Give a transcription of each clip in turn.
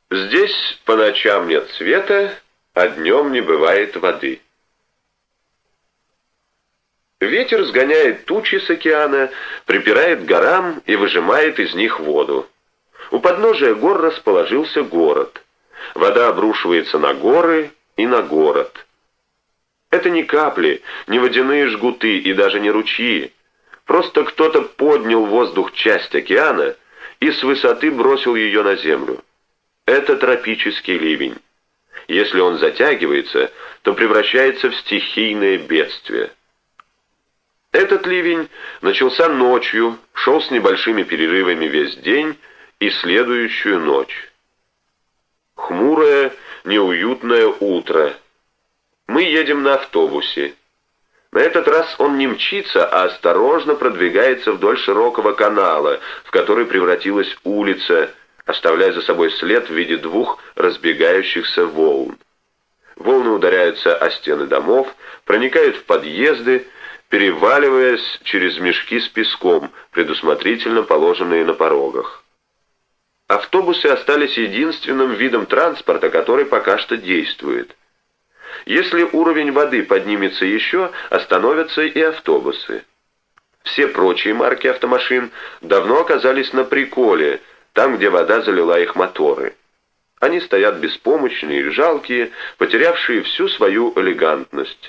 Здесь по ночам нет света, а днем не бывает воды. Ветер сгоняет тучи с океана, припирает к горам и выжимает из них воду. У подножия гор расположился город. Вода обрушивается на горы и на город. Это не капли, не водяные жгуты и даже не ручьи. Просто кто-то поднял в воздух часть океана и с высоты бросил ее на землю. Это тропический ливень. Если он затягивается, то превращается в стихийное бедствие. Этот ливень начался ночью, шел с небольшими перерывами весь день и следующую ночь. Хмурое, неуютное утро. Мы едем на автобусе. На этот раз он не мчится, а осторожно продвигается вдоль широкого канала, в который превратилась улица, оставляя за собой след в виде двух разбегающихся волн. Волны ударяются о стены домов, проникают в подъезды, переваливаясь через мешки с песком, предусмотрительно положенные на порогах. Автобусы остались единственным видом транспорта, который пока что действует. Если уровень воды поднимется еще, остановятся и автобусы. Все прочие марки автомашин давно оказались на приколе, там, где вода залила их моторы. Они стоят беспомощные и жалкие, потерявшие всю свою элегантность.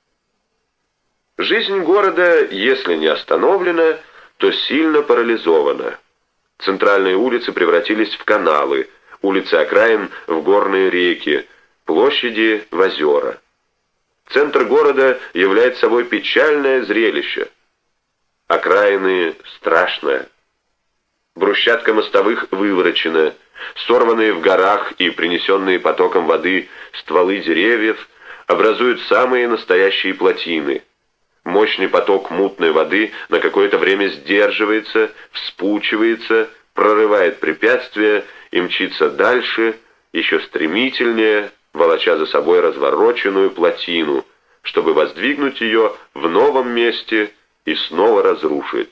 Жизнь города, если не остановлена, то сильно парализована. Центральные улицы превратились в каналы, улицы окраин в горные реки, площади в озера. Центр города является собой печальное зрелище. Окраины страшное. Брусчатка мостовых выворочена, сорванные в горах и принесенные потоком воды стволы деревьев образуют самые настоящие плотины. Мощный поток мутной воды на какое-то время сдерживается, вспучивается, прорывает препятствия и мчится дальше, еще стремительнее, волоча за собой развороченную плотину, чтобы воздвигнуть ее в новом месте и снова разрушить.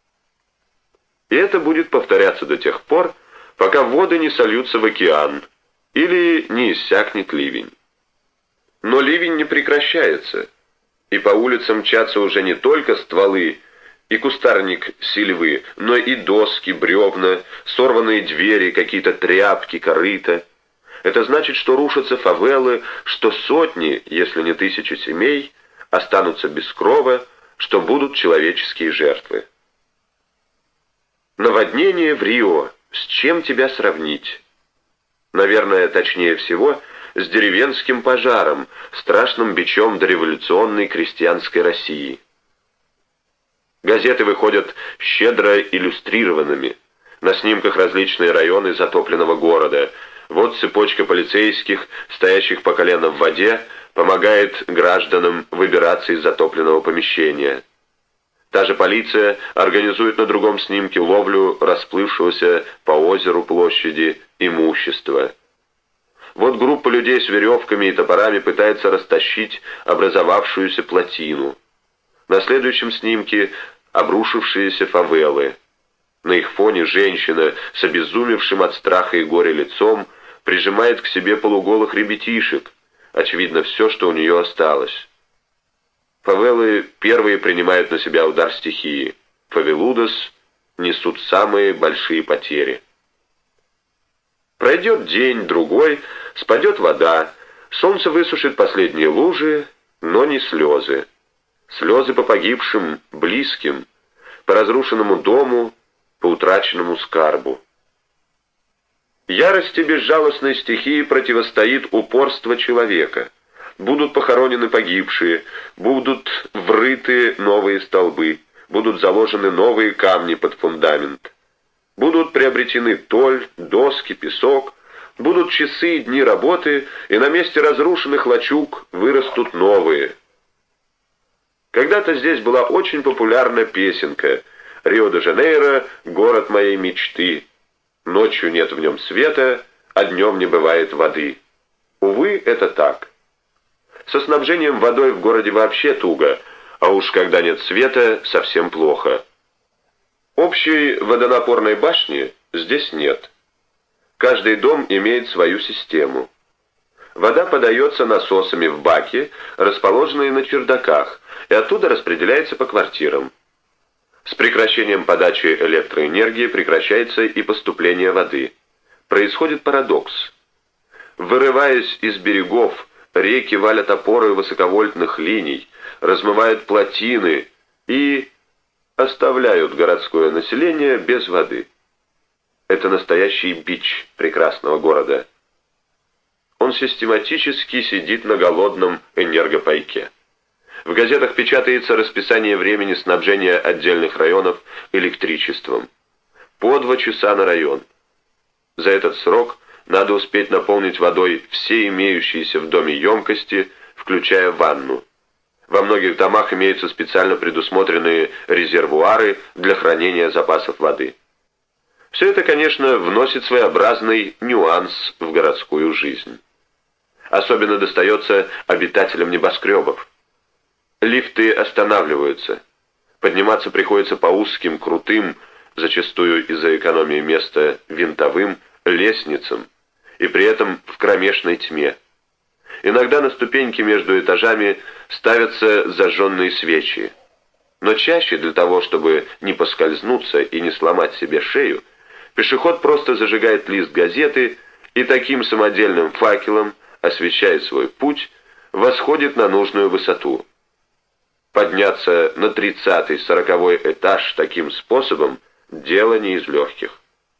И это будет повторяться до тех пор, пока воды не сольются в океан или не иссякнет ливень. Но ливень не прекращается, и по улицам мчатся уже не только стволы и кустарник сильвы, но и доски, бревна, сорванные двери, какие-то тряпки, корыта. Это значит, что рушатся фавелы, что сотни, если не тысячи семей, останутся без крова, что будут человеческие жертвы. Наводнение в Рио. С чем тебя сравнить? Наверное, точнее всего, с деревенским пожаром, страшным бичом дореволюционной крестьянской России. Газеты выходят щедро иллюстрированными. На снимках различные районы затопленного города. Вот цепочка полицейских, стоящих по колено в воде, помогает гражданам выбираться из затопленного помещения. Та же полиция организует на другом снимке ловлю расплывшегося по озеру площади имущества. Вот группа людей с веревками и топорами пытается растащить образовавшуюся плотину. На следующем снимке обрушившиеся фавелы. На их фоне женщина с обезумевшим от страха и горя лицом прижимает к себе полуголых ребятишек, очевидно, все, что у нее осталось. Фавелы первые принимают на себя удар стихии. Фавелудос несут самые большие потери. Пройдет день, другой, спадет вода, солнце высушит последние лужи, но не слезы. Слезы по погибшим, близким, по разрушенному дому, по утраченному скарбу. Ярости безжалостной стихии противостоит упорство человека. Будут похоронены погибшие, будут врыты новые столбы, будут заложены новые камни под фундамент. Будут приобретены толь, доски, песок, будут часы и дни работы, и на месте разрушенных лачуг вырастут новые. Когда-то здесь была очень популярна песенка «Рио-де-Жанейро — город моей мечты. Ночью нет в нем света, а днем не бывает воды». Увы, это так. Со снабжением водой в городе вообще туго, а уж когда нет света, совсем плохо. Общей водонапорной башни здесь нет. Каждый дом имеет свою систему. Вода подается насосами в баки, расположенные на чердаках, и оттуда распределяется по квартирам. С прекращением подачи электроэнергии прекращается и поступление воды. Происходит парадокс. Вырываясь из берегов, реки валят опоры высоковольтных линий, размывают плотины и оставляют городское население без воды. Это настоящий бич прекрасного города. Он систематически сидит на голодном энергопайке. В газетах печатается расписание времени снабжения отдельных районов электричеством. По 2 часа на район. За этот срок надо успеть наполнить водой все имеющиеся в доме емкости, включая ванну. Во многих домах имеются специально предусмотренные резервуары для хранения запасов воды. Все это, конечно, вносит своеобразный нюанс в городскую жизнь. Особенно достается обитателям небоскребов. Лифты останавливаются. Подниматься приходится по узким, крутым, зачастую из-за экономии места винтовым, лестницам, и при этом в кромешной тьме. Иногда на ступеньки между этажами ставятся зажженные свечи. Но чаще для того, чтобы не поскользнуться и не сломать себе шею, пешеход просто зажигает лист газеты и таким самодельным факелом, освещая свой путь, восходит на нужную высоту. Подняться на 30-й, 40-й этаж таким способом – дело не из легких.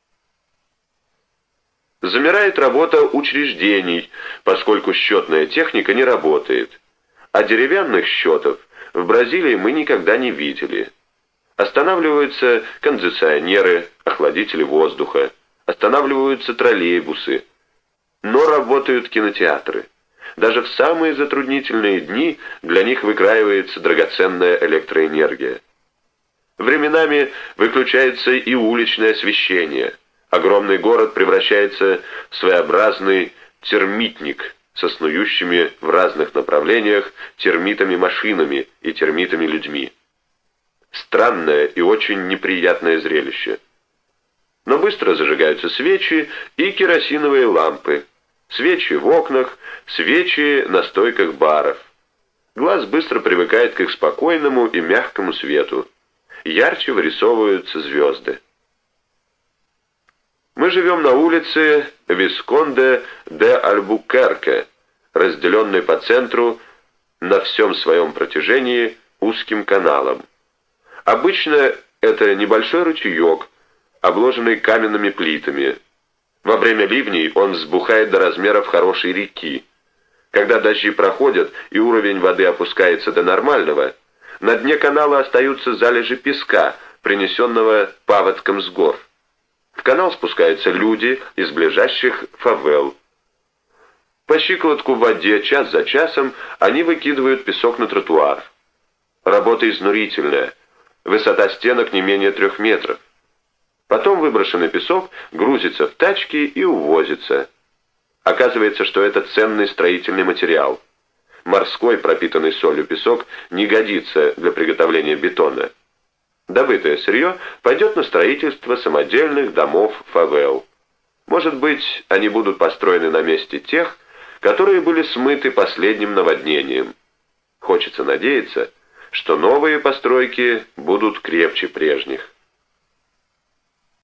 Замирает работа учреждений, поскольку счетная техника не работает. А деревянных счетов в Бразилии мы никогда не видели. Останавливаются кондиционеры, охладители воздуха, останавливаются троллейбусы, но работают кинотеатры. Даже в самые затруднительные дни для них выкраивается драгоценная электроэнергия. Временами выключается и уличное освещение. Огромный город превращается в своеобразный термитник со снующими в разных направлениях термитами-машинами и термитами-людьми. Странное и очень неприятное зрелище. Но быстро зажигаются свечи и керосиновые лампы. Свечи в окнах, свечи на стойках баров. Глаз быстро привыкает к их спокойному и мягкому свету. Ярче вырисовываются звезды. Мы живем на улице Висконде де Альбукерке, разделенной по центру на всем своем протяжении узким каналом. Обычно это небольшой ручеек, обложенный каменными плитами. Во время ливней он взбухает до размеров хорошей реки. Когда дожди проходят и уровень воды опускается до нормального, на дне канала остаются залежи песка, принесенного паводком с гор. В канал спускаются люди из ближайших фавел. По щиколотку в воде час за часом они выкидывают песок на тротуар. Работа изнурительная. Высота стенок не менее 3 метров. Потом выброшенный песок грузится в тачки и увозится. Оказывается, что это ценный строительный материал. Морской, пропитанный солью песок, не годится для приготовления бетона. Добытое сырье пойдет на строительство самодельных домов фавел. Может быть, они будут построены на месте тех, которые были смыты последним наводнением. Хочется надеяться, что новые постройки будут крепче прежних.